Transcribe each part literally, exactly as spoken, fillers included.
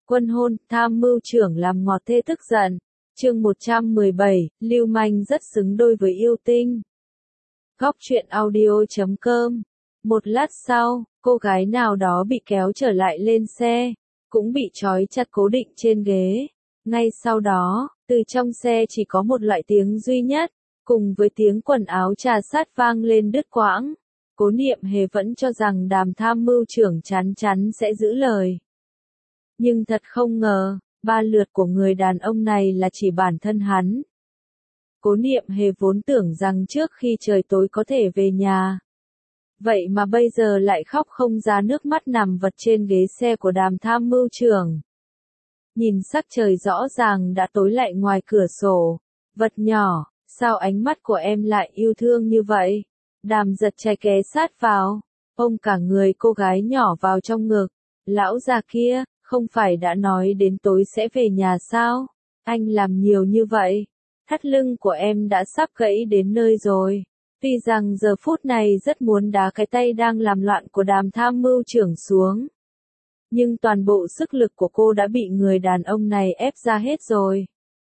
Quân hôn, tham mưu trưởng làm ngọt thê tức giận. Chương một trăm mười bảy, Lưu Manh rất xứng đôi với yêu tinh. Góc truyện audio chấm com. Một lát sau, cô gái nào đó bị kéo trở lại lên xe, cũng bị trói chặt cố định trên ghế. Ngay sau đó, từ trong xe chỉ có một loại tiếng duy nhất, cùng với tiếng quần áo trà sát vang lên đứt quãng. Cố Niệm Hề vẫn cho rằng Đàm tham mưu trưởng chắn chắn sẽ giữ lời. Nhưng thật không ngờ, ba lượt của người đàn ông này là chỉ bản thân hắn. Cố Niệm Hề vốn tưởng rằng trước khi trời tối có thể về nhà. Vậy mà bây giờ lại khóc không ra nước mắt nằm vật trên ghế xe của Đàm tham mưu trưởng. Nhìn sắc trời rõ ràng đã tối lại ngoài cửa sổ. Vật nhỏ, sao ánh mắt của em lại yêu thương như vậy? Đàm giật chai ké sát vào, ôm cả người cô gái nhỏ vào trong ngực. Lão già kia, không phải đã nói đến tối sẽ về nhà sao? Anh làm nhiều như vậy, thắt lưng của em đã sắp gãy đến nơi rồi. Tuy rằng giờ phút này rất muốn đá cái tay đang làm loạn của Đàm tham mưu trưởng xuống. Nhưng toàn bộ sức lực của cô đã bị người đàn ông này ép ra hết rồi.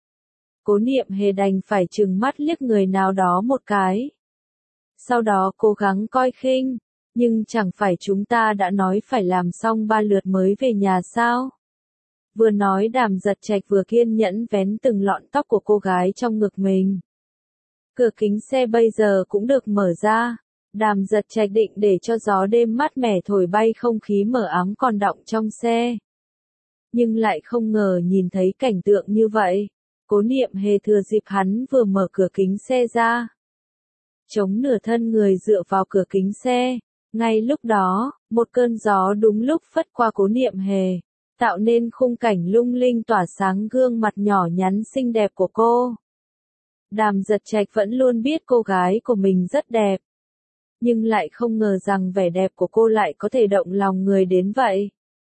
Cố Niệm Hề đành phải trừng mắt liếc người nào đó một cái. Sau đó cố gắng coi khinh, nhưng chẳng phải chúng ta đã nói phải làm xong ba lượt mới về nhà sao? Vừa nói Đàm giật trạch vừa kiên nhẫn vén từng lọn tóc của cô gái trong ngực mình. Cửa kính xe bây giờ cũng được mở ra. Đàm giật trạch định để cho gió đêm mát mẻ thổi bay không khí mờ ám còn đọng trong xe. Nhưng lại không ngờ nhìn thấy cảnh tượng như vậy. Cố Niệm Hề thừa dịp hắn vừa mở cửa kính xe ra, chống nửa thân người dựa vào cửa kính xe. Ngay lúc đó, một cơn gió đúng lúc phất qua Cố Niệm Hề, tạo nên khung cảnh lung linh tỏa sáng gương mặt nhỏ nhắn xinh đẹp của cô. Đàm giật trạch vẫn luôn biết cô gái của mình rất đẹp, nhưng lại không ngờ rằng vẻ đẹp của cô lại có thể động lòng người đến vậy.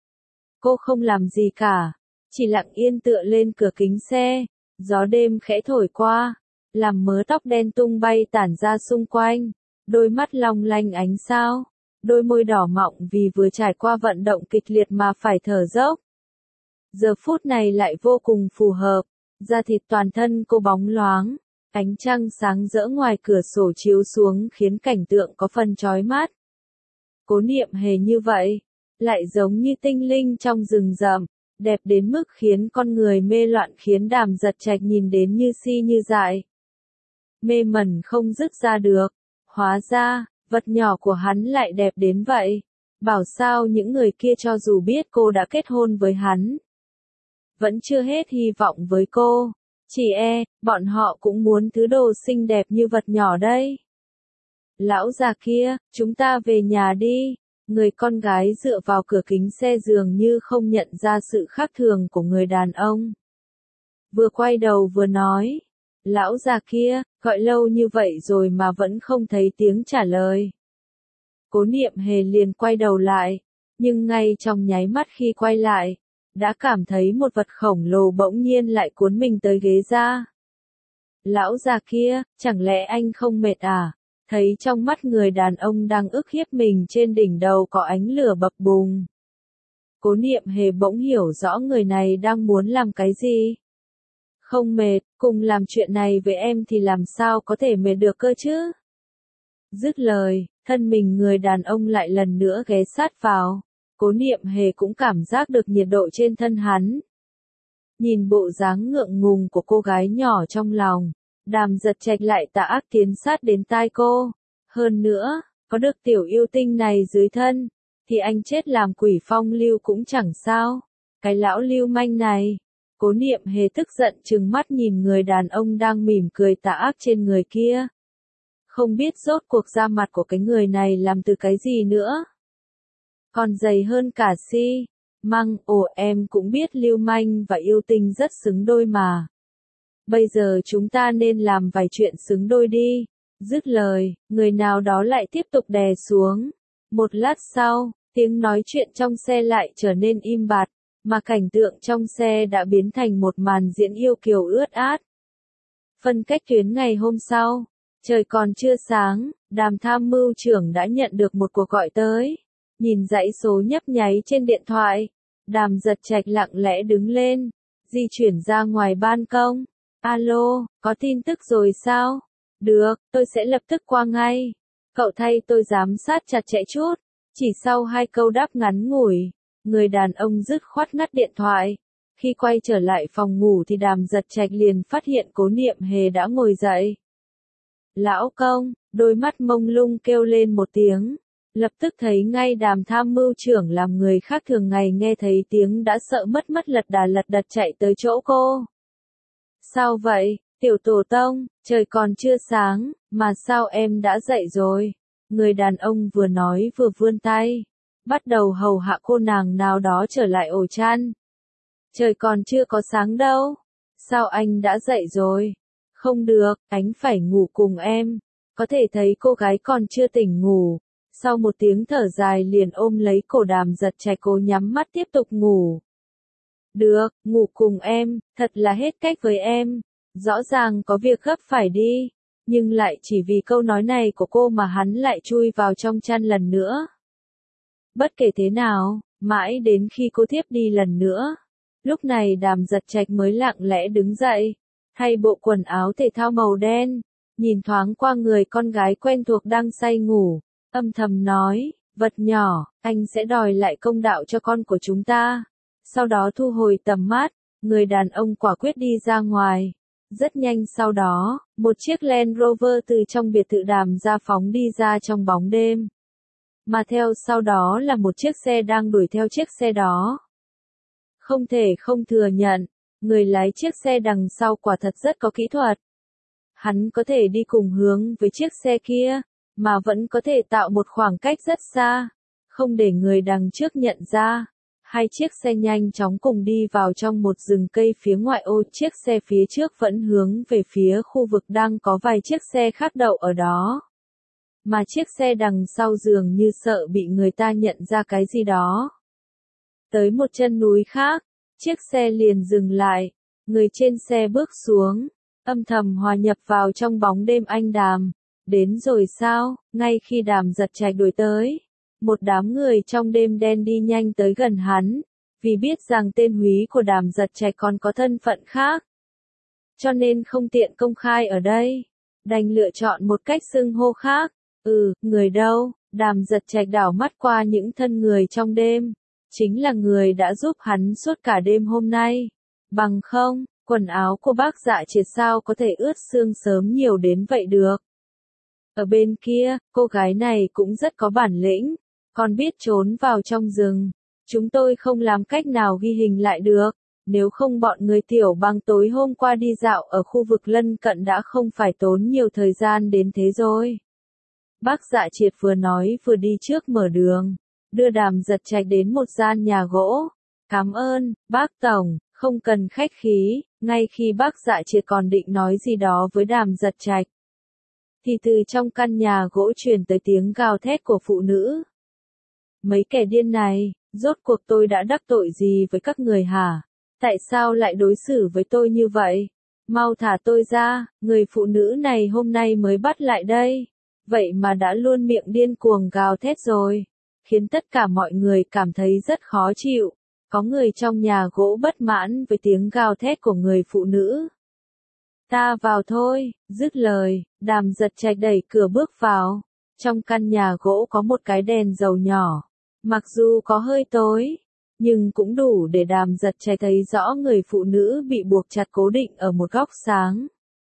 Cô không làm gì cả, chỉ lặng yên tựa lên cửa kính xe, gió đêm khẽ thổi qua, làm mớ tóc đen tung bay tản ra xung quanh, đôi mắt long lanh ánh sao, đôi môi đỏ mọng vì vừa trải qua vận động kịch liệt mà phải thở dốc. Giờ phút này lại vô cùng phù hợp, da thịt toàn thân cô bóng loáng, ánh trăng sáng rỡ ngoài cửa sổ chiếu xuống khiến cảnh tượng có phần chói mắt. Cố Niệm Hề như vậy, lại giống như tinh linh trong rừng rậm, đẹp đến mức khiến con người mê loạn, khiến Đàm giật trạch nhìn đến như si như dại. Mê mẩn không dứt ra được, hóa ra, vật nhỏ của hắn lại đẹp đến vậy. Bảo sao những người kia cho dù biết cô đã kết hôn với hắn, vẫn chưa hết hy vọng với cô. Chỉ e, bọn họ cũng muốn thứ đồ xinh đẹp như vật nhỏ đây. Lão già kia, chúng ta về nhà đi. Người con gái dựa vào cửa kính xe dường như không nhận ra sự khác thường của người đàn ông. Vừa quay đầu vừa nói. Lão già kia, gọi lâu như vậy rồi mà vẫn không thấy tiếng trả lời. Cố Niệm Hề liền quay đầu lại, nhưng ngay trong nháy mắt khi quay lại, đã cảm thấy một vật khổng lồ bỗng nhiên lại cuốn mình tới ghế ra. Lão già kia, chẳng lẽ anh không mệt à? Thấy trong mắt người đàn ông đang ức hiếp mình trên đỉnh đầu có ánh lửa bập bùng. Cố Niệm Hề bỗng hiểu rõ người này đang muốn làm cái gì. Không mệt, cùng làm chuyện này với em thì làm sao có thể mệt được cơ chứ? Dứt lời, thân mình người đàn ông lại lần nữa ghé sát vào. Cố Niệm Hề cũng cảm giác được nhiệt độ trên thân hắn. Nhìn bộ dáng ngượng ngùng của cô gái nhỏ trong lòng, Đàm giật trạch lại tà ác tiến sát đến tai cô. Hơn nữa, có được tiểu yêu tinh này dưới thân, thì anh chết làm quỷ phong lưu cũng chẳng sao. Cái lão lưu manh này. Cố Niệm Hề tức giận trừng mắt nhìn người đàn ông đang mỉm cười tà ác trên người kia. Không biết rốt cuộc da mặt của cái người này làm từ cái gì nữa. Còn dày hơn cả xi măng. Ồ, em cũng biết lưu manh và yêu tinh rất xứng đôi mà. Bây giờ chúng ta nên làm vài chuyện xứng đôi đi. Dứt lời, người nào đó lại tiếp tục đè xuống. Một lát sau, tiếng nói chuyện trong xe lại trở nên im bặt, mà cảnh tượng trong xe đã biến thành một màn diễn yêu kiều ướt át. Phân cách tuyến ngày hôm sau, trời còn chưa sáng, Đàm tham mưu trưởng đã nhận được một cuộc gọi tới. Nhìn dãy số nhấp nháy trên điện thoại, Đàm Giật Trạch lặng lẽ đứng lên, di chuyển ra ngoài ban công. Alo, có tin tức rồi sao? Được, tôi sẽ lập tức qua ngay. Cậu thay tôi giám sát chặt chẽ chút. Chỉ sau hai câu đáp ngắn ngủi, người đàn ông dứt khoát ngắt điện thoại. Khi quay trở lại phòng ngủ thì Đàm Giật Trạch liền phát hiện Cố Niệm Hề đã ngồi dậy. Lão công, đôi mắt mông lung kêu lên một tiếng. Lập tức thấy ngay Đàm tham mưu trưởng làm người khác thường ngày nghe thấy tiếng đã sợ mất mất lật đà lật đật chạy tới chỗ cô. Sao vậy, tiểu tổ tông, trời còn chưa sáng, mà sao em đã dậy rồi? Người đàn ông vừa nói vừa vươn tay, bắt đầu hầu hạ cô nàng nào đó trở lại ổ chăn. Trời còn chưa có sáng đâu, sao anh đã dậy rồi? Không được, anh phải ngủ cùng em. Có thể thấy cô gái còn chưa tỉnh ngủ. Sau một tiếng thở dài liền ôm lấy cổ Đàm Giật Trạch, cố nhắm mắt tiếp tục ngủ. Được, ngủ cùng em, thật là hết cách với em. Rõ ràng có việc gấp phải đi, nhưng lại chỉ vì câu nói này của cô mà hắn lại chui vào trong chăn lần nữa. Bất kể thế nào, mãi đến khi cô thiếp đi lần nữa, lúc này Đàm Giật Trạch mới lặng lẽ đứng dậy, thay bộ quần áo thể thao màu đen, nhìn thoáng qua người con gái quen thuộc đang say ngủ, âm thầm nói, vật nhỏ, anh sẽ đòi lại công đạo cho con của chúng ta. Sau đó thu hồi tầm mắt, người đàn ông quả quyết đi ra ngoài. Rất nhanh sau đó, một chiếc Land Rover từ trong biệt thự Đàm ra phóng đi ra trong bóng đêm. Mà theo sau đó là một chiếc xe đang đuổi theo chiếc xe đó. Không thể không thừa nhận, người lái chiếc xe đằng sau quả thật rất có kỹ thuật. Hắn có thể đi cùng hướng với chiếc xe kia, mà vẫn có thể tạo một khoảng cách rất xa, không để người đằng trước nhận ra. Hai chiếc xe nhanh chóng cùng đi vào trong một rừng cây phía ngoại ô, chiếc xe phía trước vẫn hướng về phía khu vực đang có vài chiếc xe khác đậu ở đó. Mà chiếc xe đằng sau dường như sợ bị người ta nhận ra cái gì đó. Tới một chân núi khác, chiếc xe liền dừng lại, người trên xe bước xuống, âm thầm hòa nhập vào trong bóng đêm anh Đàm. Đến rồi sao? Ngay khi Đàm Giật Trạch đuổi tới, một đám người trong đêm đen đi nhanh tới gần hắn, vì biết rằng tên húy của Đàm Giật Trạch còn có thân phận khác. Cho nên không tiện công khai ở đây, đành lựa chọn một cách xưng hô khác. Ừ, người đâu? Đàm Giật Trạch đảo mắt qua những thân người trong đêm, chính là người đã giúp hắn suốt cả đêm hôm nay. Bằng không, quần áo của bác Dạ Triệt sao có thể ướt sương sớm nhiều đến vậy được. Ở bên kia, cô gái này cũng rất có bản lĩnh, còn biết trốn vào trong rừng. Chúng tôi không làm cách nào ghi hình lại được, nếu không bọn người Tiểu Bằng tối hôm qua đi dạo ở khu vực lân cận đã không phải tốn nhiều thời gian đến thế rồi. Bác Dạ Triệt vừa nói vừa đi trước mở đường, đưa Đàm Giật Trạch đến một gian nhà gỗ. Cảm ơn, bác Tổng, không cần khách khí. Ngay khi bác Dạ Triệt còn định nói gì đó với Đàm Giật Trạch, thì từ trong căn nhà gỗ truyền tới tiếng gào thét của phụ nữ. Mấy kẻ điên này, rốt cuộc tôi đã đắc tội gì với các người hả? Tại sao lại đối xử với tôi như vậy? Mau thả tôi ra, người phụ nữ này hôm nay mới bắt lại đây. Vậy mà đã luôn miệng điên cuồng gào thét rồi, khiến tất cả mọi người cảm thấy rất khó chịu. Có người trong nhà gỗ bất mãn với tiếng gào thét của người phụ nữ. Ta vào thôi, dứt lời, Đàm Giật Trạch đẩy cửa bước vào. Trong căn nhà gỗ có một cái đèn dầu nhỏ, mặc dù có hơi tối, nhưng cũng đủ để Đàm Giật Trạch thấy rõ người phụ nữ bị buộc chặt cố định ở một góc sáng.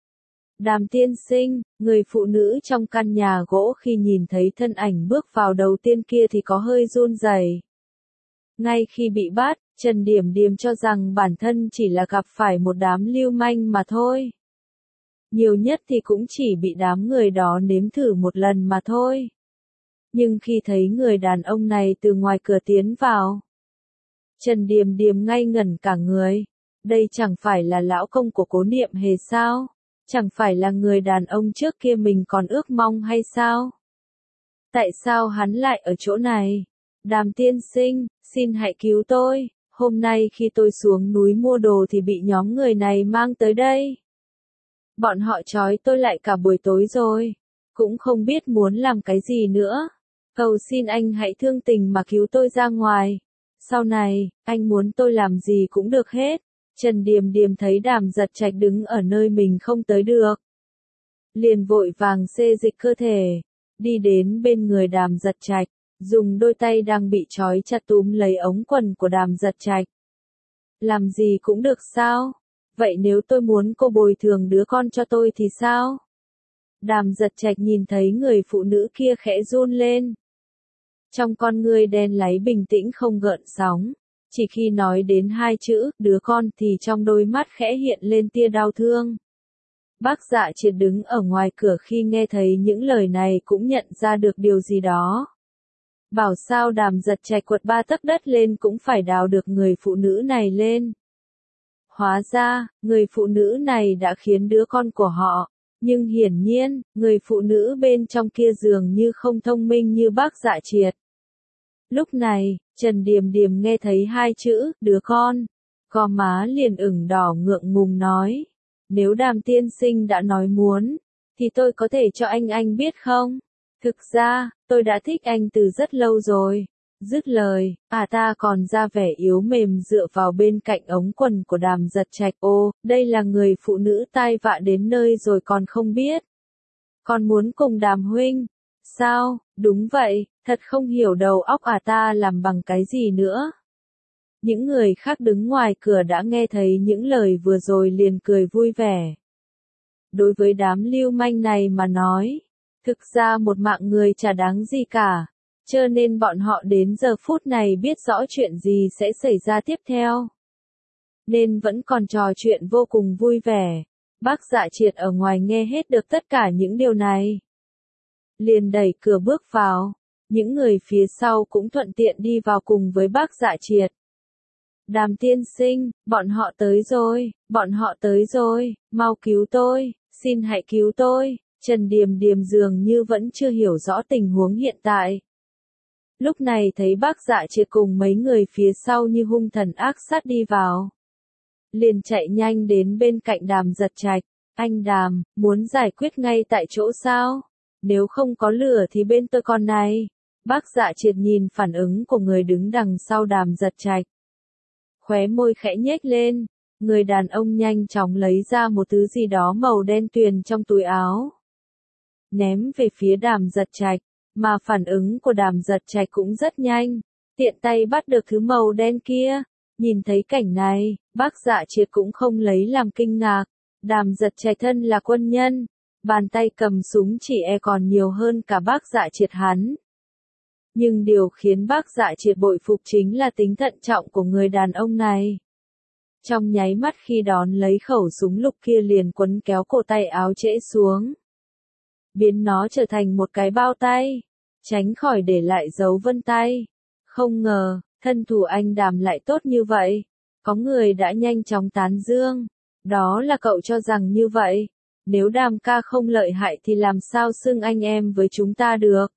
Đàm tiên sinh, người phụ nữ trong căn nhà gỗ khi nhìn thấy thân ảnh bước vào đầu tiên kia thì có hơi run rẩy. Ngay khi bị bắt, Trần Điểm Điểm cho rằng bản thân chỉ là gặp phải một đám lưu manh mà thôi. Nhiều nhất thì cũng chỉ bị đám người đó nếm thử một lần mà thôi. Nhưng khi thấy người đàn ông này từ ngoài cửa tiến vào, Trần Điềm Điềm ngây ngẩn cả người. Đây chẳng phải là lão công của Cố Niệm Hề sao? Chẳng phải là người đàn ông trước kia mình còn ước mong hay sao? Tại sao hắn lại ở chỗ này? Đàm tiên sinh, xin hãy cứu tôi. Hôm nay khi tôi xuống núi mua đồ thì bị nhóm người này mang tới đây. Bọn họ trói tôi lại cả buổi tối rồi. Cũng không biết muốn làm cái gì nữa. Cầu xin anh hãy thương tình mà cứu tôi ra ngoài. Sau này, anh muốn tôi làm gì cũng được hết. Trần Điềm Điềm thấy Đàm Giật Trạch đứng ở nơi mình không tới được. Liền vội vàng xê dịch cơ thể, đi đến bên người Đàm Giật Trạch, dùng đôi tay đang bị trói chặt túm lấy ống quần của Đàm Giật Trạch. Làm gì cũng được sao? Vậy nếu tôi muốn cô bồi thường đứa con cho tôi thì sao? Đàm Giật Trạch nhìn thấy người phụ nữ kia khẽ run lên. Trong con ngươi đen láy bình tĩnh không gợn sóng, chỉ khi nói đến hai chữ, đứa con thì trong đôi mắt khẽ hiện lên tia đau thương. Bác Dạ Triệt đứng ở ngoài cửa khi nghe thấy những lời này cũng nhận ra được điều gì đó. Bảo sao Đàm Giật Trạch quật ba tấc đất lên cũng phải đào được người phụ nữ này lên. Hóa ra, người phụ nữ này đã khiến đứa con của họ, nhưng hiển nhiên, người phụ nữ bên trong kia dường như không thông minh như bác Dạ Triệt. Lúc này, Trần Điềm Điềm nghe thấy hai chữ, đứa con, gò má liền ửng đỏ ngượng ngùng nói, nếu Đàm tiên sinh đã nói muốn, thì tôi có thể cho anh anh biết không? Thực ra, tôi đã thích anh từ rất lâu rồi. Dứt lời, à ta còn ra vẻ yếu mềm dựa vào bên cạnh ống quần của Đàm Giật Trạch. Ô, đây là người phụ nữ tai vạ đến nơi rồi còn không biết. Còn muốn cùng Đàm huynh? Sao, đúng vậy, thật không hiểu đầu óc à ta làm bằng cái gì nữa. Những người khác đứng ngoài cửa đã nghe thấy những lời vừa rồi liền cười vui vẻ. Đối với đám lưu manh này mà nói, thực ra một mạng người chả đáng gì cả. Cho nên bọn họ đến giờ phút này biết rõ chuyện gì sẽ xảy ra tiếp theo. Nên vẫn còn trò chuyện vô cùng vui vẻ. Bác Dạ Triệt ở ngoài nghe hết được tất cả những điều này. Liền đẩy cửa bước vào. Những người phía sau cũng thuận tiện đi vào cùng với bác Dạ Triệt. Đàm tiên sinh, bọn họ tới rồi, bọn họ tới rồi, mau cứu tôi, xin hãy cứu tôi. Trần Điềm Điềm dường như vẫn chưa hiểu rõ tình huống hiện tại. Lúc này thấy bác Dạ Triệt cùng mấy người phía sau như hung thần ác sát đi vào. Liền chạy nhanh đến bên cạnh Đàm Giật Trạch. Anh Đàm, muốn giải quyết ngay tại chỗ sao? Nếu không có lửa thì bên tôi con này. Bác Dạ Triệt nhìn phản ứng của người đứng đằng sau Đàm Giật Trạch. Khóe môi khẽ nhếch lên. Người đàn ông nhanh chóng lấy ra một thứ gì đó màu đen tuyền trong túi áo. Ném về phía Đàm Giật Trạch. Mà phản ứng của Đàm Giật Trạch cũng rất nhanh, tiện tay bắt được thứ màu đen kia. Nhìn thấy cảnh này, bác Dạ Triệt cũng không lấy làm kinh ngạc. Đàm Giật Trạch thân là quân nhân, bàn tay cầm súng chỉ e còn nhiều hơn cả bác Dạ Triệt hắn. Nhưng điều khiến bác Dạ Triệt bội phục chính là tính thận trọng của người đàn ông này. Trong nháy mắt khi đón lấy khẩu súng lục kia liền quấn kéo cổ tay áo trễ xuống. Biến nó trở thành một cái bao tay, tránh khỏi để lại dấu vân tay. Không ngờ, thân thủ anh Đàm lại tốt như vậy. Có người đã nhanh chóng tán dương. Đó là cậu cho rằng như vậy. Nếu Đàm ca không lợi hại thì làm sao xưng anh em với chúng ta được.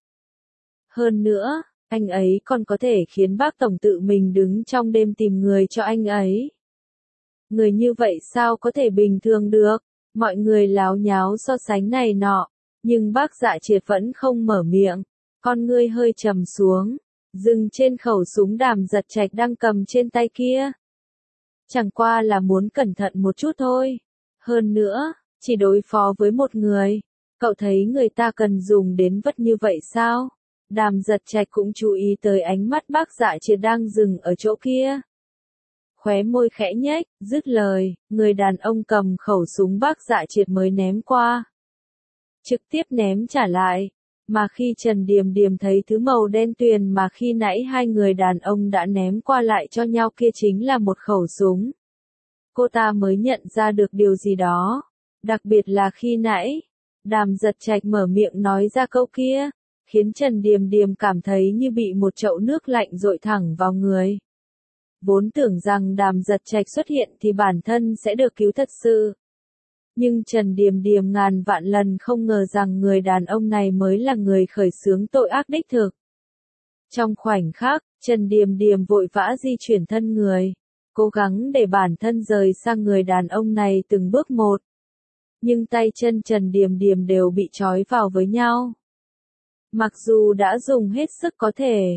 Hơn nữa, anh ấy còn có thể khiến bác tổng tự mình đứng trong đêm tìm người cho anh ấy. Người như vậy sao có thể bình thường được. Mọi người láo nháo so sánh này nọ. Nhưng bác Dạ Triệt vẫn không mở miệng, con ngươi hơi trầm xuống, dừng trên khẩu súng Đàm Giật Trạch đang cầm trên tay kia. Chẳng qua là muốn cẩn thận một chút thôi. Hơn nữa, chỉ đối phó với một người, cậu thấy người ta cần dùng đến vất như vậy sao? Đàm Giật Trạch cũng chú ý tới ánh mắt bác Dạ Triệt đang dừng ở chỗ kia. Khóe môi khẽ nhếch, dứt lời, người đàn ông cầm khẩu súng bác Dạ Triệt mới ném qua. Trực tiếp ném trả lại, mà khi Trần Điềm Điềm thấy thứ màu đen tuyền mà khi nãy hai người đàn ông đã ném qua lại cho nhau kia chính là một khẩu súng. Cô ta mới nhận ra được điều gì đó, đặc biệt là khi nãy, Đàm Giật Trạch mở miệng nói ra câu kia, khiến Trần Điềm Điềm cảm thấy như bị một chậu nước lạnh dội thẳng vào người. Vốn tưởng rằng Đàm Giật Trạch xuất hiện thì bản thân sẽ được cứu thật sự. Nhưng Trần Điềm Điềm ngàn vạn lần không ngờ rằng người đàn ông này mới là người khởi xướng tội ác đích thực. Trong khoảnh khắc, Trần Điềm Điềm vội vã di chuyển thân người, cố gắng để bản thân rời sang người đàn ông này từng bước một. Nhưng tay chân Trần Điềm Điềm đều bị trói vào với nhau. Mặc dù đã dùng hết sức có thể,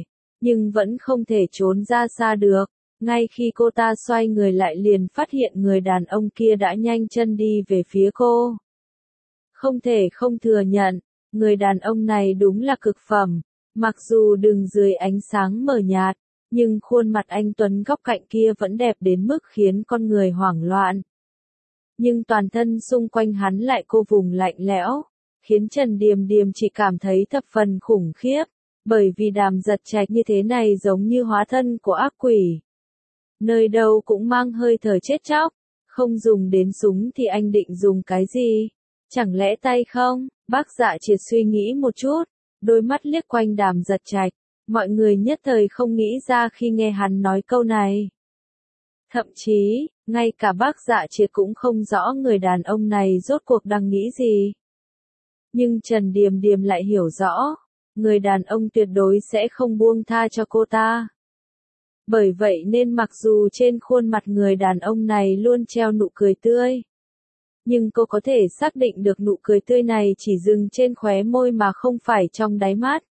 nhưng vẫn không thể trốn ra xa được. Ngay khi cô ta xoay người lại liền phát hiện người đàn ông kia đã nhanh chân đi về phía cô. Không thể không thừa nhận, người đàn ông này đúng là cực phẩm. Mặc dù đường dưới ánh sáng mờ nhạt, nhưng khuôn mặt anh Tuấn góc cạnh kia vẫn đẹp đến mức khiến con người hoảng loạn. Nhưng toàn thân xung quanh hắn lại cô vùng lạnh lẽo, khiến Trần Điềm Điềm chỉ cảm thấy thập phần khủng khiếp, bởi vì Đàm Giật Trạch như thế này giống như hóa thân của ác quỷ. Nơi đâu cũng mang hơi thở chết chóc, không dùng đến súng thì anh định dùng cái gì? Chẳng lẽ tay không? Bác Dạ Triệt suy nghĩ một chút, đôi mắt liếc quanh Đàm Giật Trạch, mọi người nhất thời không nghĩ ra khi nghe hắn nói câu này. Thậm chí, ngay cả bác Dạ Triệt cũng không rõ người đàn ông này rốt cuộc đang nghĩ gì. Nhưng Trần Điềm Điềm lại hiểu rõ, người đàn ông tuyệt đối sẽ không buông tha cho cô ta. Bởi vậy nên mặc dù trên khuôn mặt người đàn ông này luôn treo nụ cười tươi, nhưng cô có thể xác định được nụ cười tươi này chỉ dừng trên khóe môi mà không phải trong đáy mắt.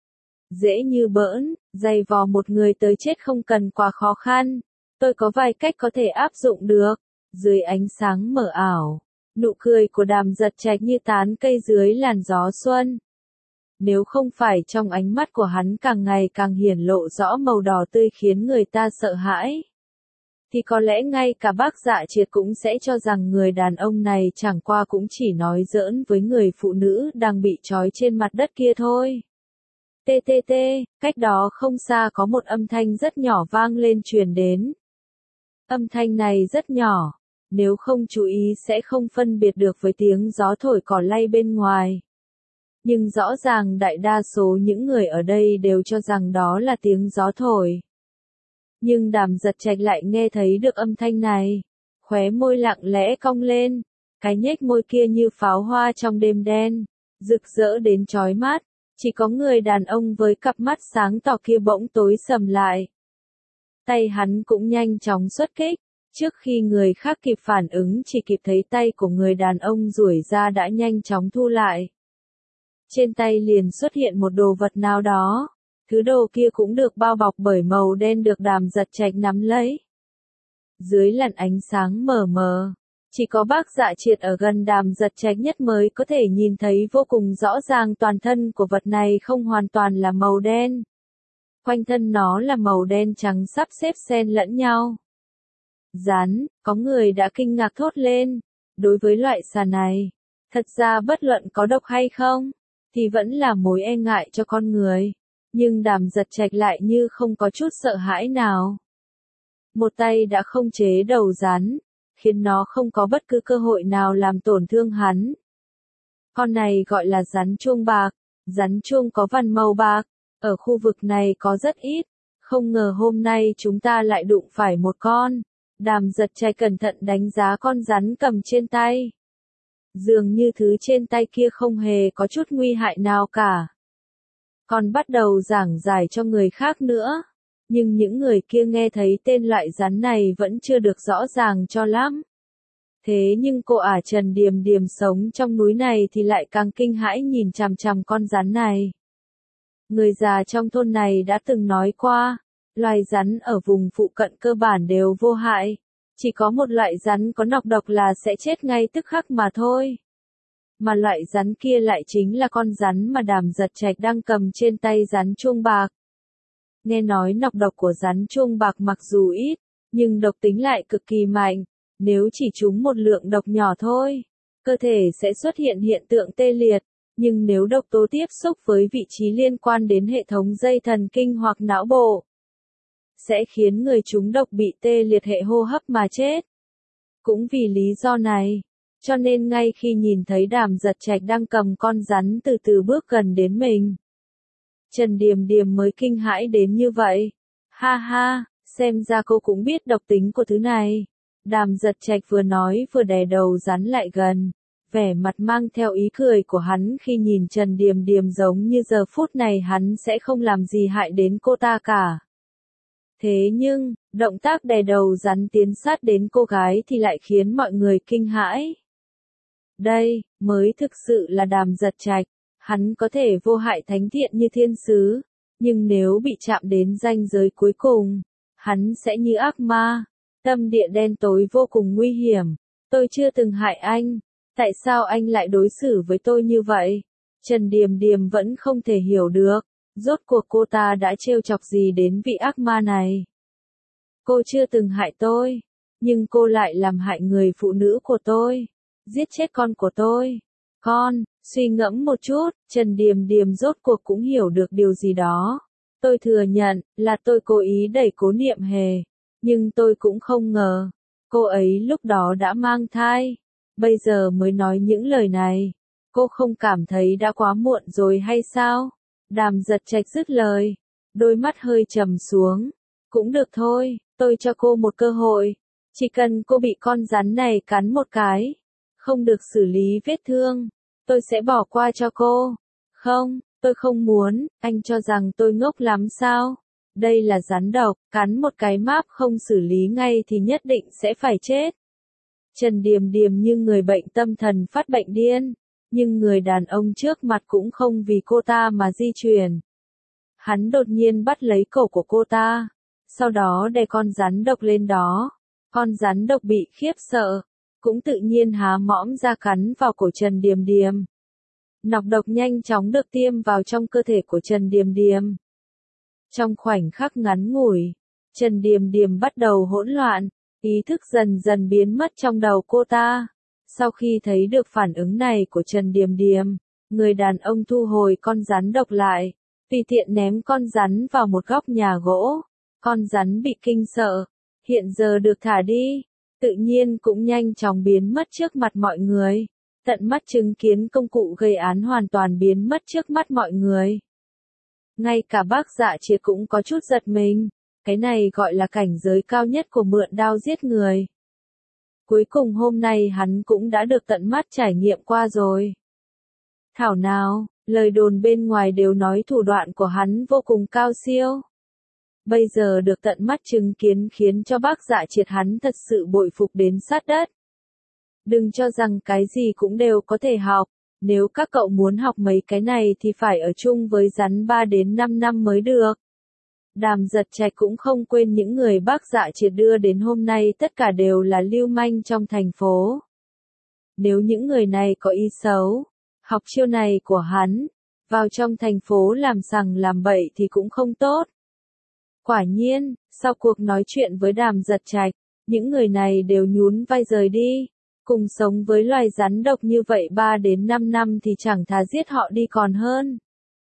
Dễ như bỡn, giày vò một người tới chết không cần quá khó khăn. Tôi có vài cách có thể áp dụng được. Dưới ánh sáng mờ ảo, nụ cười của Đàm Giật Trạch như tán cây dưới làn gió xuân. Nếu không phải trong ánh mắt của hắn càng ngày càng hiển lộ rõ màu đỏ tươi khiến người ta sợ hãi, thì có lẽ ngay cả bác Dạ Triệt cũng sẽ cho rằng người đàn ông này chẳng qua cũng chỉ nói giỡn với người phụ nữ đang bị trói trên mặt đất kia thôi. Tê tê tê, cách đó không xa có một âm thanh rất nhỏ vang lên truyền đến. Âm thanh này rất nhỏ, nếu không chú ý sẽ không phân biệt được với tiếng gió thổi cỏ lay bên ngoài. Nhưng rõ ràng đại đa số những người ở đây đều cho rằng đó là tiếng gió thổi. Nhưng Đàm Giật Trạch lại nghe thấy được âm thanh này, khóe môi lặng lẽ cong lên, cái nhếch môi kia như pháo hoa trong đêm đen, rực rỡ đến chói mắt, chỉ có người đàn ông với cặp mắt sáng tỏ kia bỗng tối sầm lại. Tay hắn cũng nhanh chóng xuất kích, trước khi người khác kịp phản ứng chỉ kịp thấy tay của người đàn ông duỗi ra đã nhanh chóng thu lại. Trên tay liền xuất hiện một đồ vật nào đó. Thứ đồ kia cũng được bao bọc bởi màu đen được Đàm Giật Trạch nắm lấy. Dưới làn ánh sáng mờ mờ, chỉ có bác Dạ Triệt ở gần Đàm Giật Trạch nhất mới có thể nhìn thấy vô cùng rõ ràng toàn thân của vật này không hoàn toàn là màu đen. Quanh thân nó là màu đen trắng sắp xếp xen lẫn nhau. Rắn, có người đã kinh ngạc thốt lên. Đối với loại xà này, thật ra bất luận có độc hay không, thì vẫn là mối e ngại cho con người. Nhưng Đàm Giật Trạch lại như không có chút sợ hãi nào. Một tay đã không chế đầu rắn, khiến nó không có bất cứ cơ hội nào làm tổn thương hắn. Con này gọi là rắn chuông bạc, rắn chuông có vằn màu bạc, ở khu vực này có rất ít, không ngờ hôm nay chúng ta lại đụng phải một con. Đàm Giật Trạch cẩn thận đánh giá con rắn cầm trên tay. Dường như thứ trên tay kia không hề có chút nguy hại nào cả. Còn bắt đầu giảng giải cho người khác nữa. Nhưng những người kia nghe thấy tên loại rắn này vẫn chưa được rõ ràng cho lắm. Thế nhưng cô ả Trần Điềm Điềm sống trong núi này thì lại càng kinh hãi nhìn chằm chằm con rắn này. Người già trong thôn này đã từng nói qua, loài rắn ở vùng phụ cận cơ bản đều vô hại. Chỉ có một loại rắn có nọc độc là sẽ chết ngay tức khắc mà thôi. Mà loại rắn kia lại chính là con rắn mà Đàm Giật Trạch đang cầm trên tay rắn chuông bạc. Nghe nói nọc độc của rắn chuông bạc mặc dù ít, nhưng độc tính lại cực kỳ mạnh. Nếu chỉ trúng một lượng độc nhỏ thôi, cơ thể sẽ xuất hiện hiện tượng tê liệt. Nhưng nếu độc tố tiếp xúc với vị trí liên quan đến hệ thống dây thần kinh hoặc não bộ, sẽ khiến người trúng độc bị tê liệt hệ hô hấp mà chết. Cũng vì lý do này, cho nên ngay khi nhìn thấy Đàm Giật Trạch đang cầm con rắn từ từ bước gần đến mình, Trần Điềm Điềm mới kinh hãi đến như vậy. Ha ha, xem ra cô cũng biết độc tính của thứ này. Đàm Giật Trạch vừa nói vừa đè đầu rắn lại gần, vẻ mặt mang theo ý cười của hắn khi nhìn Trần Điềm Điềm giống như giờ phút này hắn sẽ không làm gì hại đến cô ta cả. Thế nhưng, động tác đè đầu rắn tiến sát đến cô gái thì lại khiến mọi người kinh hãi. Đây, mới thực sự là Đàm Giật Trạch, hắn có thể vô hại thánh thiện như thiên sứ, Nhưng nếu bị chạm đến ranh giới cuối cùng, hắn sẽ như ác ma. Tâm địa đen tối vô cùng nguy hiểm. Tôi chưa từng hại anh. Tại sao anh lại đối xử với tôi như vậy? Trần Điềm Điềm vẫn không thể hiểu được. Rốt cuộc cô ta đã trêu chọc gì đến vị ác ma này? Cô chưa từng hại tôi. Nhưng cô lại làm hại người phụ nữ của tôi. Giết chết con của tôi. Con, suy ngẫm một chút, Trần Điềm Điềm rốt cuộc cũng hiểu được điều gì đó. Tôi thừa nhận, là tôi cố ý đẩy Cố Niệm Hề. Nhưng tôi cũng không ngờ, cô ấy lúc đó đã mang thai. Bây giờ mới nói những lời này. Cô không cảm thấy đã quá muộn rồi hay sao? Đàm Giật Trạch dứt lời. Đôi mắt hơi trầm xuống. Cũng được thôi, tôi cho cô một cơ hội. Chỉ cần cô bị con rắn này cắn một cái, không được xử lý vết thương, tôi sẽ bỏ qua cho cô. Không, tôi không muốn, anh cho rằng tôi ngốc lắm sao? Đây là rắn độc, cắn một cái máp không xử lý ngay thì nhất định sẽ phải chết. Trần Điềm Điềm như người bệnh tâm thần phát bệnh điên, nhưng người đàn ông trước mặt cũng không vì cô ta mà di chuyển. Hắn đột nhiên bắt lấy cổ của cô ta, sau đó đè con rắn độc lên đó. Con rắn độc bị khiếp sợ, cũng tự nhiên há mõm ra cắn vào cổ Trần Điềm Điềm. Nọc độc nhanh chóng được tiêm vào trong cơ thể của Trần Điềm Điềm. Trong khoảnh khắc ngắn ngủi, Trần Điềm Điềm bắt đầu hỗn loạn, ý thức dần dần biến mất trong đầu cô ta. Sau khi thấy được phản ứng này của Trần Điềm Điềm, người đàn ông thu hồi con rắn độc lại, tùy tiện ném con rắn vào một góc nhà gỗ. Con rắn bị kinh sợ, hiện giờ được thả đi, tự nhiên cũng nhanh chóng biến mất trước mặt mọi người. Tận mắt chứng kiến công cụ gây án hoàn toàn biến mất trước mắt mọi người. Ngay cả Bác Dạ Triệt cũng có chút giật mình, cái này gọi là cảnh giới cao nhất của mượn đao giết người. Cuối cùng hôm nay hắn cũng đã được tận mắt trải nghiệm qua rồi. Thảo nào, lời đồn bên ngoài đều nói thủ đoạn của hắn vô cùng cao siêu. Bây giờ được tận mắt chứng kiến khiến cho Bác Dạ Triệt hắn thật sự bội phục đến sát đất. Đừng cho rằng cái gì cũng đều có thể học, nếu các cậu muốn học mấy cái này thì phải ở chung với rắn ba đến năm năm mới được. Đàm Giật Trạch cũng không quên những người Bác Dạ Triệt đưa đến hôm nay tất cả đều là lưu manh trong thành phố. Nếu những người này có ý xấu, học chiêu này của hắn, vào trong thành phố làm sằng làm bậy thì cũng không tốt. Quả nhiên, sau cuộc nói chuyện với Đàm Giật Trạch, những người này đều nhún vai rời đi. Cùng sống với loài rắn độc như vậy ba đến năm năm thì chẳng thà giết họ đi còn hơn.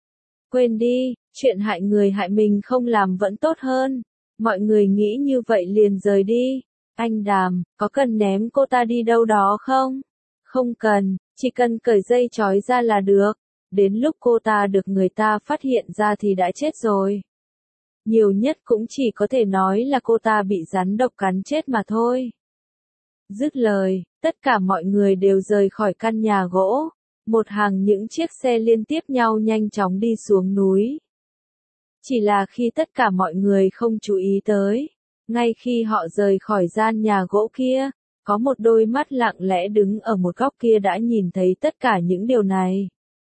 Quên đi, chuyện hại người hại mình không làm vẫn tốt hơn. Mọi người nghĩ như vậy liền rời đi. Anh Đàm, có cần ném cô ta đi đâu đó không? Không cần, chỉ cần cởi dây trói ra là được. Đến lúc cô ta được người ta phát hiện ra thì đã chết rồi. Nhiều nhất cũng chỉ có thể nói là cô ta bị rắn độc cắn chết mà thôi. Dứt lời, tất cả mọi người đều rời khỏi căn nhà gỗ. Một hàng những chiếc xe liên tiếp nhau nhanh chóng đi xuống núi. Chỉ là khi tất cả mọi người không chú ý tới, ngay khi họ rời khỏi gian nhà gỗ kia, có một đôi mắt lặng lẽ đứng ở một góc kia đã nhìn thấy tất cả những điều này.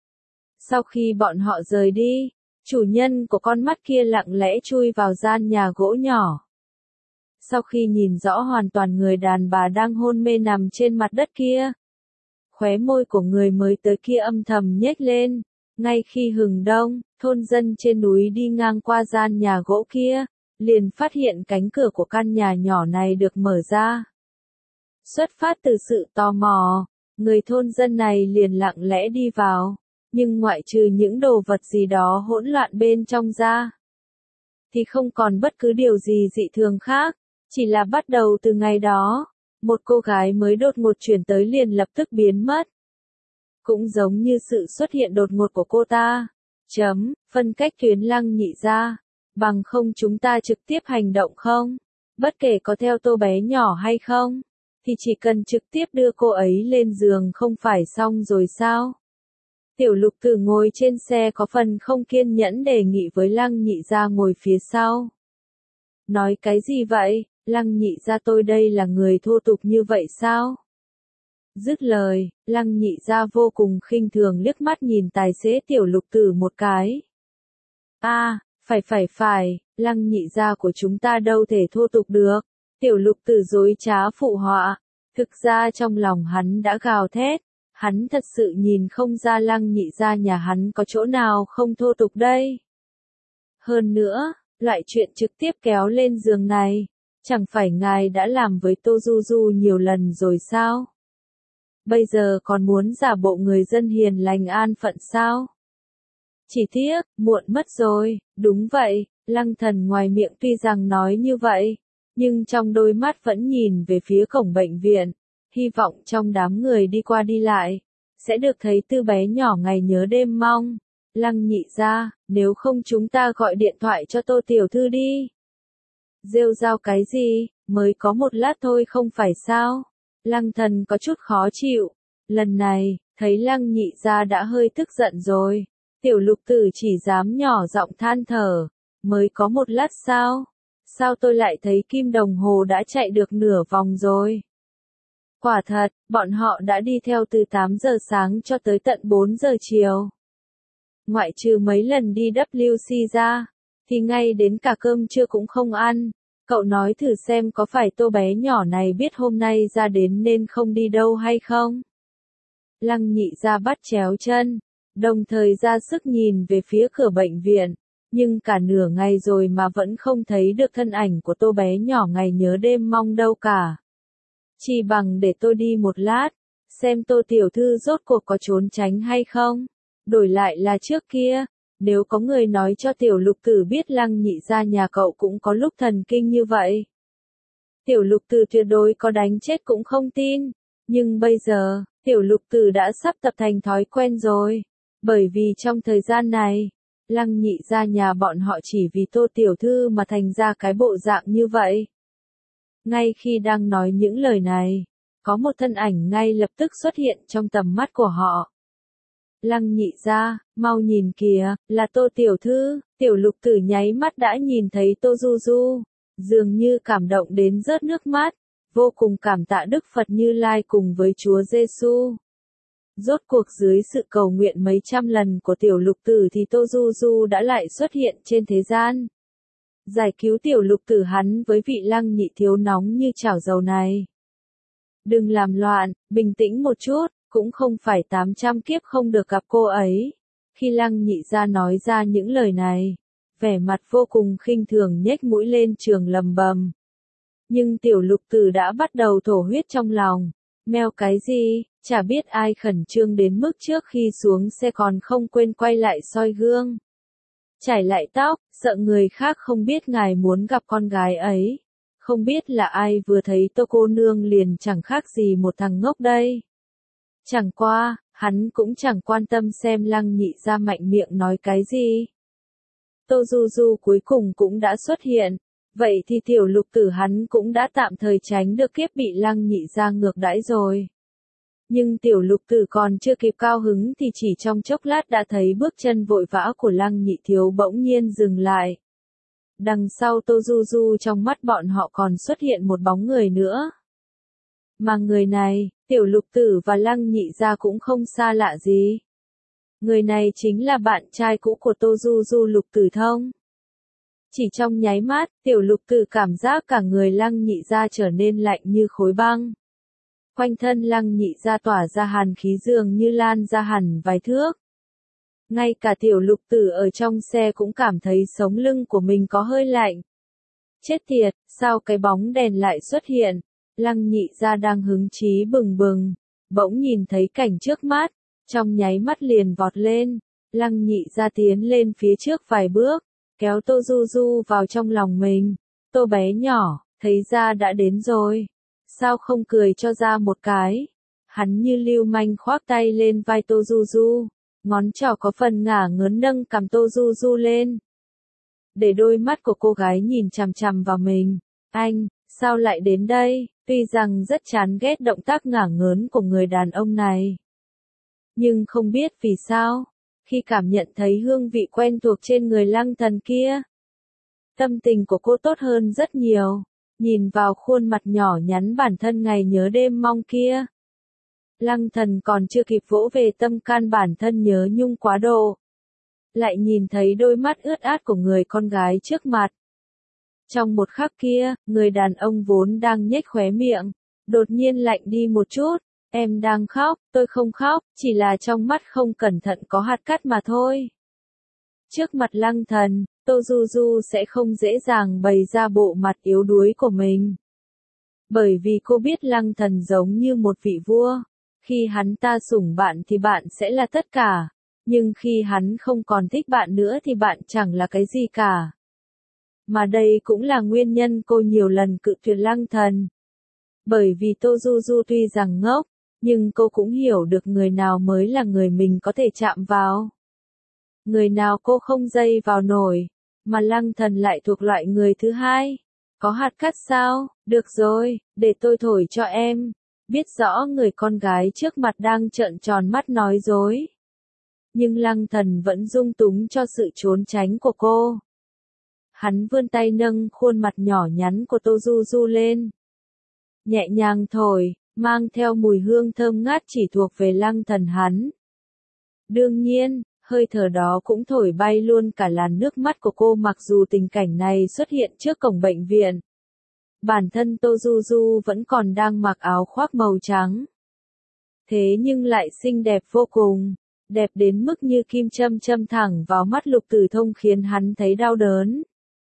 Sau khi bọn họ rời đi, chủ nhân của con mắt kia lặng lẽ chui vào gian nhà gỗ nhỏ. Sau khi nhìn rõ hoàn toàn người đàn bà đang hôn mê nằm trên mặt đất kia, khóe môi của người mới tới kia âm thầm nhếch lên. Ngay khi hừng đông, thôn dân trên núi đi ngang qua gian nhà gỗ kia, liền phát hiện cánh cửa của căn nhà nhỏ này được mở ra. Xuất phát từ sự tò mò, người thôn dân này liền lặng lẽ đi vào, nhưng ngoại trừ những đồ vật gì đó hỗn loạn bên trong ra, thì không còn bất cứ điều gì dị thường khác, chỉ là bắt đầu từ ngày đó, một cô gái mới đột ngột chuyển tới liền lập tức biến mất. Cũng giống như sự xuất hiện đột ngột của cô ta. Chấm, phân cách tuyến Lăng Nhị ra. Bằng không chúng ta trực tiếp hành động không? Bất kể có theo Tô bé nhỏ hay không, thì chỉ cần trực tiếp đưa cô ấy lên giường không phải xong rồi sao? Tiểu Lục Tử ngồi trên xe có phần không kiên nhẫn đề nghị với Lăng Nhị ra ngồi phía sau. Nói cái gì vậy? Lăng Nhị ra tôi đây là người thô tục như vậy sao? Dứt lời, Lăng Nhị ra vô cùng khinh thường liếc mắt nhìn tài xế Tiểu Lục Tử một cái. A, à, Phải phải phải, Lăng nhị gia của chúng ta đâu thể thô tục được. Tiểu Lục Tử dối trá phụ họa. Thực ra trong lòng hắn đã gào thét. Hắn thật sự nhìn không ra Lăng nhị gia nhà hắn có chỗ nào không thô tục đây. Hơn nữa, loại chuyện trực tiếp kéo lên giường này, chẳng phải ngài đã làm với Tô Du Du nhiều lần rồi sao? Bây giờ còn muốn giả bộ người dân hiền lành an phận sao? Chỉ tiếc, muộn mất rồi, đúng vậy, Lăng Thần ngoài miệng tuy rằng nói như vậy, nhưng trong đôi mắt vẫn nhìn về phía cổng bệnh viện, hy vọng trong đám người đi qua đi lại, sẽ được thấy Tư bé nhỏ ngày nhớ đêm mong. Lăng nhị gia, nếu không chúng ta gọi điện thoại cho Tô tiểu thư đi. Rêu rao cái gì, mới có một lát thôi không phải sao? Lăng Thần có chút khó chịu. Lần này, thấy Lăng nhị gia đã hơi tức giận rồi. Tiểu Lục Tử chỉ dám nhỏ giọng than thở. Mới có một lát sao? Sao tôi lại thấy kim đồng hồ đã chạy được nửa vòng rồi? Quả thật, bọn họ đã đi theo từ tám giờ sáng cho tới tận bốn giờ chiều. Ngoại trừ mấy lần đi W C ra, thì ngay đến cả cơm trưa cũng không ăn. Cậu nói thử xem có phải Tô bé nhỏ này biết hôm nay ra đến nên không đi đâu hay không? Lăng nhị gia bắt chéo chân, đồng thời ra sức nhìn về phía cửa bệnh viện, nhưng cả nửa ngày rồi mà vẫn không thấy được thân ảnh của Tô bé nhỏ ngày nhớ đêm mong đâu cả. Chỉ bằng để tôi đi một lát, xem Tô tiểu thư rốt cuộc có trốn tránh hay không. Đổi lại là trước kia, nếu có người nói cho Tiểu Lục Tử biết Lăng nhị gia nhà cậu cũng có lúc thần kinh như vậy, Tiểu Lục Tử tuyệt đối có đánh chết cũng không tin. Nhưng bây giờ, Tiểu Lục Tử đã sắp tập thành thói quen rồi. Bởi vì trong thời gian này, Lăng nhị gia nhà bọn họ chỉ vì Tô tiểu thư mà thành ra cái bộ dạng như vậy. Ngay khi đang nói những lời này, có một thân ảnh ngay lập tức xuất hiện trong tầm mắt của họ. Lăng nhị gia, mau nhìn kìa, là Tô tiểu thư. Tiểu Lục Tử nháy mắt đã nhìn thấy Tô Du Du, dường như cảm động đến rớt nước mắt, vô cùng cảm tạ Đức Phật Như Lai cùng với Chúa Giêsu. Rốt cuộc dưới sự cầu nguyện mấy trăm lần của Tiểu Lục Tử thì Tô Du Du đã lại xuất hiện trên thế gian. Giải cứu Tiểu Lục Tử hắn với vị Lăng nhị thiếu nóng như chảo dầu này. Đừng làm loạn, bình tĩnh một chút, cũng không phải tám trăm kiếp không được gặp cô ấy. Khi Lăng nhị gia nói ra những lời này, vẻ mặt vô cùng khinh thường nhếch mũi lên trường lầm bầm. Nhưng Tiểu Lục Tử đã bắt đầu thổ huyết trong lòng. Meo cái gì, chả biết ai khẩn trương đến mức trước khi xuống xe còn không quên quay lại soi gương. Chải lại tóc, sợ người khác không biết ngài muốn gặp con gái ấy. Không biết là ai vừa thấy Tô cô nương liền chẳng khác gì một thằng ngốc đây. Chẳng qua, hắn cũng chẳng quan tâm xem Lăng nhị gia mạnh miệng nói cái gì. Tô Du Du cuối cùng cũng đã xuất hiện. Vậy thì Tiểu Lục Tử hắn cũng đã tạm thời tránh được kiếp bị Lăng nhị gia ngược đãi rồi. Nhưng Tiểu Lục Tử còn chưa kịp cao hứng thì chỉ trong chốc lát đã thấy bước chân vội vã của Lăng nhị thiếu bỗng nhiên dừng lại. Đằng sau Tô Du Du trong mắt bọn họ còn xuất hiện một bóng người nữa. Mà người này, Tiểu Lục Tử và Lăng nhị gia cũng không xa lạ gì. Người này chính là bạn trai cũ của Tô Du Du, Lục Tử Thông. Chỉ trong nháy mắt, Tiểu Lục Tử cảm giác cả người Lăng nhị gia trở nên lạnh như khối băng. Quanh thân Lăng nhị gia tỏa ra hàn khí dường như lan ra hẳn vài thước. Ngay cả Tiểu Lục Tử ở trong xe cũng cảm thấy sống lưng của mình có hơi lạnh. Chết tiệt, sao cái bóng đèn lại xuất hiện? Lăng nhị gia đang hứng chí bừng bừng, bỗng nhìn thấy cảnh trước mắt, trong nháy mắt liền vọt lên. Lăng nhị gia tiến lên phía trước vài bước, kéo Tô Du Du vào trong lòng mình. Tô bé nhỏ, thấy ra đã đến rồi. Sao không cười cho ra một cái? Hắn như lưu manh khoác tay lên vai Tô Du Du, ngón trỏ có phần ngả ngớn nâng cằm Tô Du Du lên. Để đôi mắt của cô gái nhìn chằm chằm vào mình. Anh, sao lại đến đây? Tuy rằng rất chán ghét động tác ngả ngớn của người đàn ông này. Nhưng không biết vì sao, khi cảm nhận thấy hương vị quen thuộc trên người Lăng Thần kia, tâm tình của cô tốt hơn rất nhiều. Nhìn vào khuôn mặt nhỏ nhắn bản thân ngày nhớ đêm mong kia, Lăng Thần còn chưa kịp vỗ về tâm can bản thân nhớ nhung quá độ. lại nhìn thấy đôi mắt ướt át của người con gái trước mặt. Trong một khắc kia, người đàn ông vốn đang nhếch khóe miệng, đột nhiên lạnh đi một chút. Em đang khóc, tôi không khóc, chỉ là trong mắt không cẩn thận có hạt cát mà thôi. Trước mặt Lăng Thần, Tô Du Du sẽ không dễ dàng bày ra bộ mặt yếu đuối của mình. Bởi vì cô biết Lăng Thần giống như một vị vua, khi hắn ta sủng bạn thì bạn sẽ là tất cả, nhưng khi hắn không còn thích bạn nữa thì bạn chẳng là cái gì cả. Mà đây cũng là nguyên nhân cô nhiều lần cự tuyệt Lăng Thần. Bởi vì Tô Du Du tuy rằng ngốc, nhưng cô cũng hiểu được người nào mới là người mình có thể chạm vào. Người nào cô không dây vào nổi, mà Lăng Thần lại thuộc loại người thứ hai. Có hạt cát sao? Được rồi, để tôi thổi cho em. Biết rõ người con gái trước mặt đang trợn tròn mắt nói dối. Nhưng Lăng Thần vẫn dung túng cho sự trốn tránh của cô. Hắn vươn tay nâng khuôn mặt nhỏ nhắn của Tô Du Du lên. Nhẹ nhàng thổi, mang theo mùi hương thơm ngát chỉ thuộc về Lăng Thần hắn. Đương nhiên, hơi thở đó cũng thổi bay luôn cả làn nước mắt của cô mặc dù tình cảnh này xuất hiện trước cổng bệnh viện. Bản thân Tô Du Du vẫn còn đang mặc áo khoác màu trắng. Thế nhưng lại xinh đẹp vô cùng, đẹp đến mức như kim châm châm thẳng vào mắt Lục Tử Thông khiến hắn thấy đau đớn.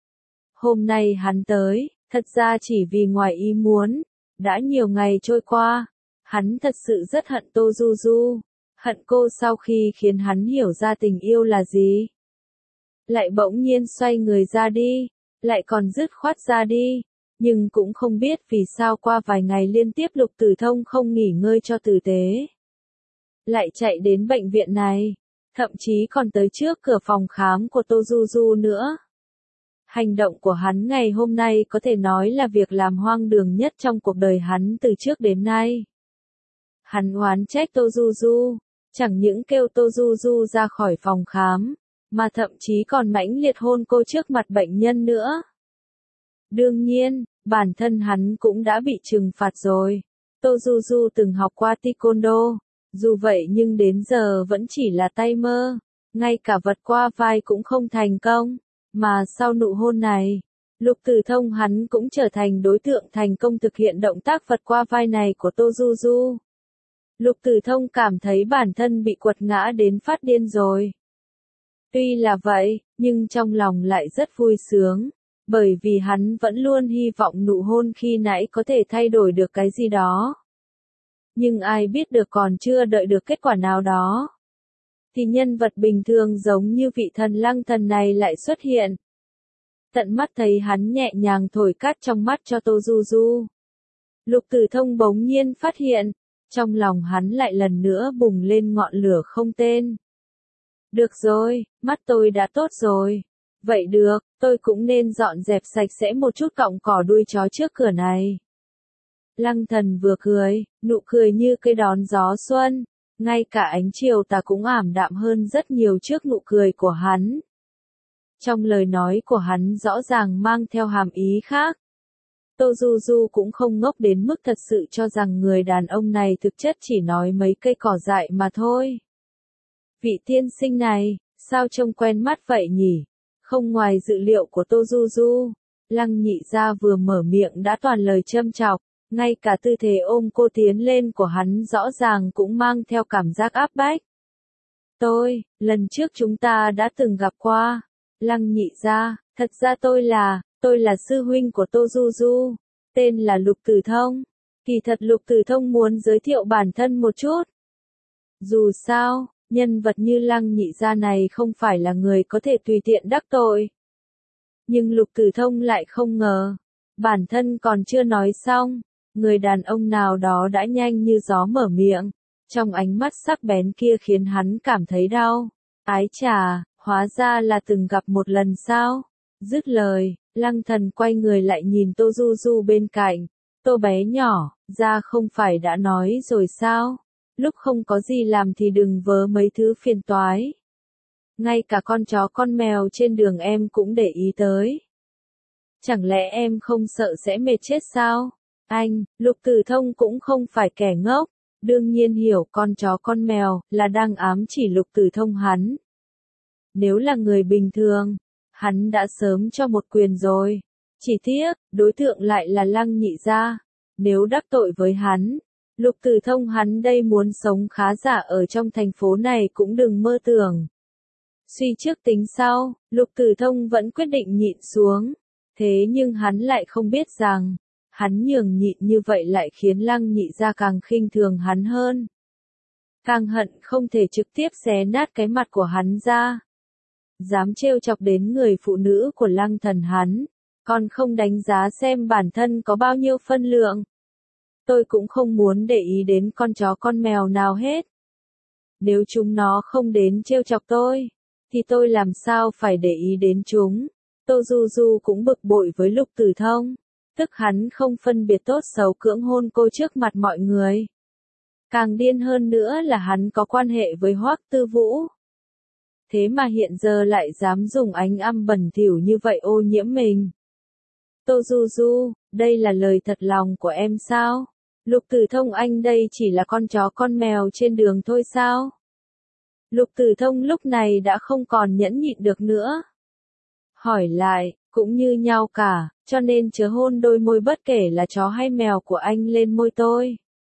Hôm nay hắn tới, thật ra chỉ vì ngoài ý muốn, đã nhiều ngày trôi qua, hắn thật sự rất hận Tô Du Du, hận cô sau khi khiến hắn hiểu ra tình yêu là gì. Lại bỗng nhiên xoay người ra đi, lại còn dứt khoát ra đi. Nhưng cũng không biết vì sao qua vài ngày liên tiếp Lục Tử Thông không nghỉ ngơi cho tử tế. Lại chạy đến bệnh viện này, thậm chí còn tới trước cửa phòng khám của Tô Du Du nữa. Hành động của hắn ngày hôm nay có thể nói là việc làm hoang đường nhất trong cuộc đời hắn từ trước đến nay. Hắn oán trách Tô Du Du, chẳng những kêu Tô Du Du ra khỏi phòng khám, mà thậm chí còn mãnh liệt hôn cô trước mặt bệnh nhân nữa. Đương nhiên, bản thân hắn cũng đã bị trừng phạt rồi. Tô Du Du từng học qua taekwondo, dù vậy nhưng đến giờ vẫn chỉ là tay mơ, ngay cả vật qua vai cũng không thành công, mà sau nụ hôn này, Lục Tử Thông hắn cũng trở thành đối tượng thành công thực hiện động tác vật qua vai này của Tô Du Du. Lục Tử Thông cảm thấy bản thân bị quật ngã đến phát điên rồi. Tuy là vậy, nhưng trong lòng lại rất vui sướng. Bởi vì hắn vẫn luôn hy vọng nụ hôn khi nãy có thể thay đổi được cái gì đó. Nhưng ai biết được còn chưa đợi được kết quả nào đó. Thì nhân vật bình thường giống như vị thần Lăng Thần này lại xuất hiện. Tận mắt thấy hắn nhẹ nhàng thổi cát trong mắt cho Tô Du Du. Lục Tử Thông bỗng nhiên phát hiện, trong lòng hắn lại lần nữa bùng lên ngọn lửa không tên. Được rồi, mắt tôi đã tốt rồi. Vậy được, tôi cũng nên dọn dẹp sạch sẽ một chút cọng cỏ đuôi chó trước cửa này. Lăng Thần vừa cười, nụ cười như cây đón gió xuân, ngay cả ánh chiều tà cũng ảm đạm hơn rất nhiều trước nụ cười của hắn. Trong lời nói của hắn rõ ràng mang theo hàm ý khác. Tô Du Du cũng không ngốc đến mức thật sự cho rằng người đàn ông này thực chất chỉ nói mấy cây cỏ dại mà thôi. Vị tiên sinh này, sao trông quen mắt vậy nhỉ? Không ngoài dự liệu của Tô Du Du, Lăng Nhị Gia vừa mở miệng đã toàn lời châm chọc, ngay cả tư thế ôm cô tiến lên của hắn rõ ràng cũng mang theo cảm giác áp bách. Tôi, lần trước chúng ta đã từng gặp qua. Lăng Nhị Gia, thật ra tôi là, tôi là sư huynh của Tô Du Du, tên là Lục Tử Thông. Kỳ thật Lục Tử Thông muốn giới thiệu bản thân một chút. Dù sao, nhân vật như Lăng Nhị Gia này không phải là người có thể tùy tiện đắc tội. Nhưng Lục Tử Thông lại không ngờ, bản thân còn chưa nói xong, người đàn ông nào đó đã nhanh như gió mở miệng, trong ánh mắt sắc bén kia khiến hắn cảm thấy đau. Ái chà, hóa ra là từng gặp một lần sao? Dứt lời, Lăng Thần quay người lại nhìn Tô Du Du bên cạnh. Tô bé nhỏ, ra không phải đã nói rồi sao? Lúc không có gì làm thì đừng vớ mấy thứ phiền toái. Ngay cả con chó con mèo trên đường em cũng để ý tới. Chẳng lẽ em không sợ sẽ mệt chết sao? Anh, Lục Tử Thông cũng không phải kẻ ngốc, đương nhiên hiểu con chó con mèo là đang ám chỉ Lục Tử Thông hắn. Nếu là người bình thường, hắn đã sớm cho một quyền rồi. Chỉ tiếc, đối tượng lại là Lăng Nhị gia. Nếu đắc tội với hắn, Lục Tử Thông hắn đây muốn sống khá giả ở trong thành phố này cũng đừng mơ tưởng. Suy trước tính sau, Lục Tử Thông vẫn quyết định nhịn xuống. Thế nhưng hắn lại không biết rằng, hắn nhường nhịn như vậy lại khiến Lăng Nhị gia càng khinh thường hắn hơn. Càng hận không thể trực tiếp xé nát cái mặt của hắn ra. Dám trêu chọc đến người phụ nữ của Lăng Thần hắn, còn không đánh giá xem bản thân có bao nhiêu phân lượng. Tôi cũng không muốn để ý đến con chó con mèo nào hết. Nếu chúng nó không đến trêu chọc tôi, thì tôi làm sao phải để ý đến chúng. Tô Du Du cũng bực bội với Lục Tử Thông, tức hắn không phân biệt tốt xấu cưỡng hôn cô trước mặt mọi người. Càng điên hơn nữa là hắn có quan hệ với Hoắc Tư Vũ. Thế mà hiện giờ lại dám dùng ánh âm bẩn thỉu như vậy ô nhiễm mình. Tô Du Du, đây là lời thật lòng của em sao? Lục Tử Thông anh đây chỉ là con chó con mèo trên đường thôi sao? Lục Tử Thông lúc này đã không còn nhẫn nhịn được nữa. Hỏi lại, cũng như nhau cả, cho nên chớ hôn đôi môi bất kể là chó hay mèo của anh lên môi tôi.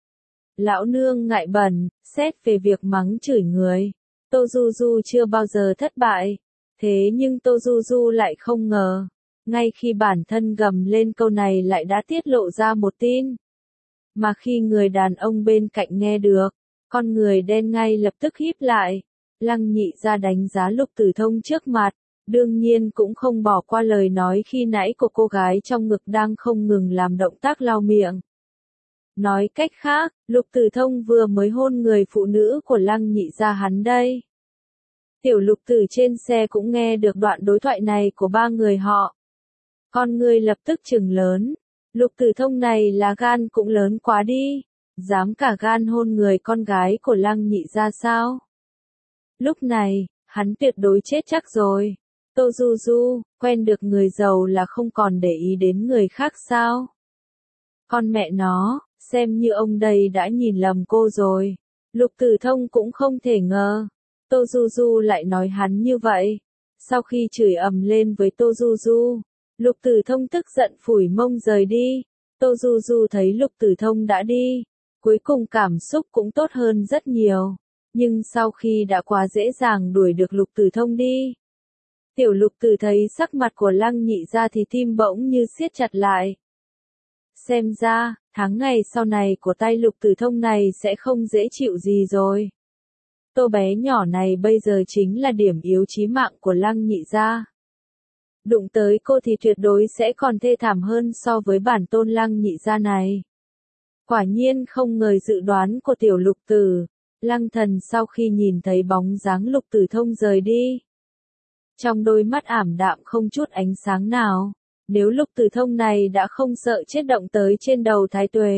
Lão nương ngại bẩn, xét về việc mắng chửi người. Tô Du Du chưa bao giờ thất bại. Thế nhưng Tô Du Du lại không ngờ. Ngay khi bản thân gầm lên câu này lại đã tiết lộ ra một tin. Mà khi người đàn ông bên cạnh nghe được, con người đen ngay lập tức híp lại. Lăng Nhị gia đánh giá Lục Tử Thông trước mặt, đương nhiên cũng không bỏ qua lời nói khi nãy của cô gái trong ngực đang không ngừng làm động tác lau miệng. Nói cách khác, Lục Tử Thông vừa mới hôn người phụ nữ của Lăng Nhị gia hắn đây. Tiểu Lục Tử trên xe cũng nghe được đoạn đối thoại này của ba người họ. Con người lập tức trừng lớn. Lục Tử Thông này là gan cũng lớn quá đi. Dám cả gan hôn người con gái của Lăng Nhị gia sao? Lúc này, hắn tuyệt đối chết chắc rồi. Tô Du Du, quen được người giàu là không còn để ý đến người khác sao? Con mẹ nó, xem như ông đây đã nhìn lầm cô rồi. Lục Tử Thông cũng không thể ngờ. Tô Du Du lại nói hắn như vậy. Sau khi chửi ầm lên với Tô Du Du, Lục Tử Thông tức giận phủi mông rời đi. Tô Du Du thấy Lục Tử Thông đã đi, cuối cùng cảm xúc cũng tốt hơn rất nhiều. Nhưng sau khi đã quá dễ dàng đuổi được Lục Tử Thông đi, Tiểu Lục Tử thấy sắc mặt của Lăng Nhị gia thì tim bỗng như siết chặt lại. Xem ra, tháng ngày sau này của tay Lục Tử Thông này sẽ không dễ chịu gì rồi. Tô bé nhỏ này bây giờ chính là điểm yếu chí mạng của Lăng Nhị gia. Đụng tới cô thì tuyệt đối sẽ còn thê thảm hơn so với bản tôn Lăng Nhị gia này. Quả nhiên không ngờ dự đoán của Tiểu Lục Tử. Lăng Thần sau khi nhìn thấy bóng dáng Lục Tử Thông rời đi, trong đôi mắt ảm đạm không chút ánh sáng nào. Nếu Lục Tử Thông này đã không sợ chết động tới trên đầu Thái Tuế,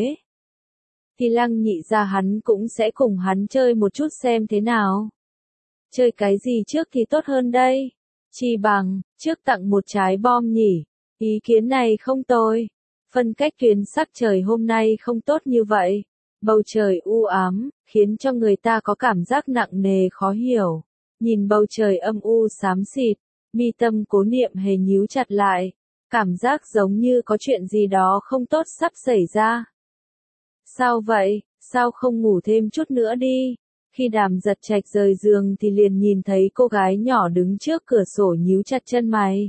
thì Lăng Nhị gia hắn cũng sẽ cùng hắn chơi một chút xem thế nào. Chơi cái gì trước thì tốt hơn đây? Chi bằng, trước tặng một trái bom nhỉ? Ý kiến này không tồi. Phân cách tuyến sắc trời hôm nay không tốt như vậy. Bầu trời u ám, khiến cho người ta có cảm giác nặng nề khó hiểu. Nhìn bầu trời âm u xám xịt, mi tâm Cố Niệm Hề nhíu chặt lại. Cảm giác giống như có chuyện gì đó không tốt sắp xảy ra. Sao vậy, sao không ngủ thêm chút nữa đi? Khi Đàm Giật Trạch rời giường thì liền nhìn thấy cô gái nhỏ đứng trước cửa sổ nhíu chặt chân mày.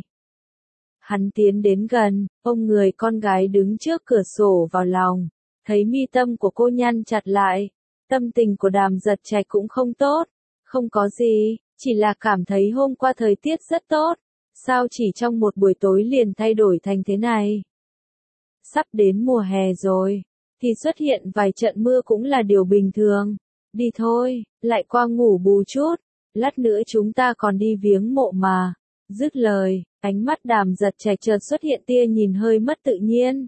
Hắn tiến đến gần, ôm người con gái đứng trước cửa sổ vào lòng. Thấy mi tâm của cô nhăn chặt lại, tâm tình của Đàm Giật Trạch cũng không tốt. Không có gì, chỉ là cảm thấy hôm qua thời tiết rất tốt. Sao chỉ trong một buổi tối liền thay đổi thành thế này? Sắp đến mùa hè rồi, thì xuất hiện vài trận mưa cũng là điều bình thường. Đi thôi, lại qua ngủ bù chút, lát nữa chúng ta còn đi viếng mộ mà. Dứt lời, ánh mắt Đàm Giật Trạch chợt xuất hiện tia nhìn hơi mất tự nhiên.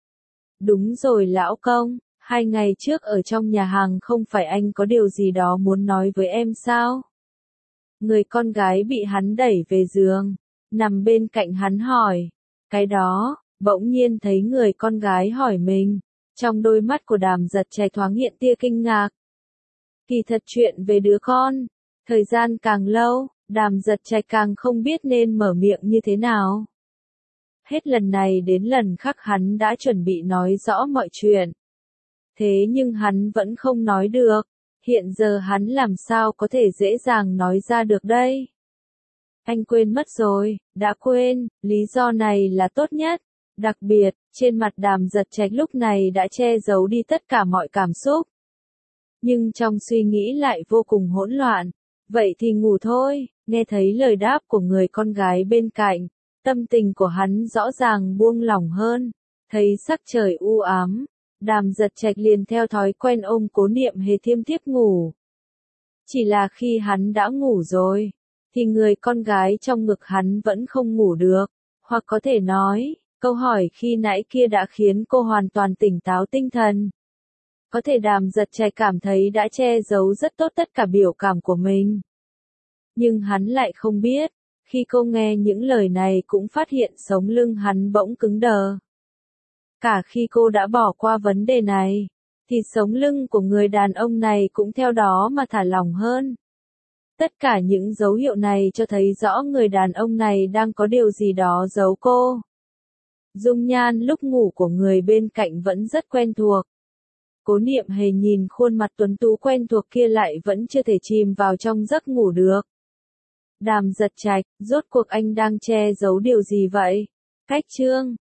Đúng rồi lão công, hai ngày trước ở trong nhà hàng không phải anh có điều gì đó muốn nói với em sao? Người con gái bị hắn đẩy về giường, nằm bên cạnh hắn hỏi. Cái đó, bỗng nhiên thấy người con gái hỏi mình. Trong đôi mắt của Đàm Giật Trạch thoáng hiện tia kinh ngạc. Kỳ thật chuyện về đứa con, thời gian càng lâu, Đàm Giật Trạch càng không biết nên mở miệng như thế nào. Hết lần này đến lần khác hắn đã chuẩn bị nói rõ mọi chuyện. Thế nhưng hắn vẫn không nói được. Hiện giờ hắn làm sao có thể dễ dàng nói ra được đây? Anh quên mất rồi, đã quên, lý do này là tốt nhất. Đặc biệt, trên mặt Đàm Giật Trạch lúc này đã che giấu đi tất cả mọi cảm xúc. Nhưng trong suy nghĩ lại vô cùng hỗn loạn. Vậy thì ngủ thôi, nghe thấy lời đáp của người con gái bên cạnh. Tâm tình của hắn rõ ràng buông lỏng hơn. Thấy sắc trời u ám. Đàm Giật Trạch liền theo thói quen ôm Cố Niệm Hề thiêm thiếp ngủ. Chỉ là khi hắn đã ngủ rồi, thì người con gái trong ngực hắn vẫn không ngủ được. Hoặc có thể nói, câu hỏi khi nãy kia đã khiến cô hoàn toàn tỉnh táo tinh thần. Có thể Đàm Giật Trạch cảm thấy đã che giấu rất tốt tất cả biểu cảm của mình. Nhưng hắn lại không biết, khi cô nghe những lời này cũng phát hiện sống lưng hắn bỗng cứng đờ. Cả khi cô đã bỏ qua vấn đề này, thì sống lưng của người đàn ông này cũng theo đó mà thả lỏng hơn. Tất cả những dấu hiệu này cho thấy rõ người đàn ông này đang có điều gì đó giấu cô. Dung nhan lúc ngủ của người bên cạnh vẫn rất quen thuộc. Cố Niệm Hề nhìn khuôn mặt tuấn tú quen thuộc kia lại vẫn chưa thể chìm vào trong giấc ngủ được. Đàm Giật Trạch, rốt cuộc anh đang che giấu điều gì vậy? Cách chương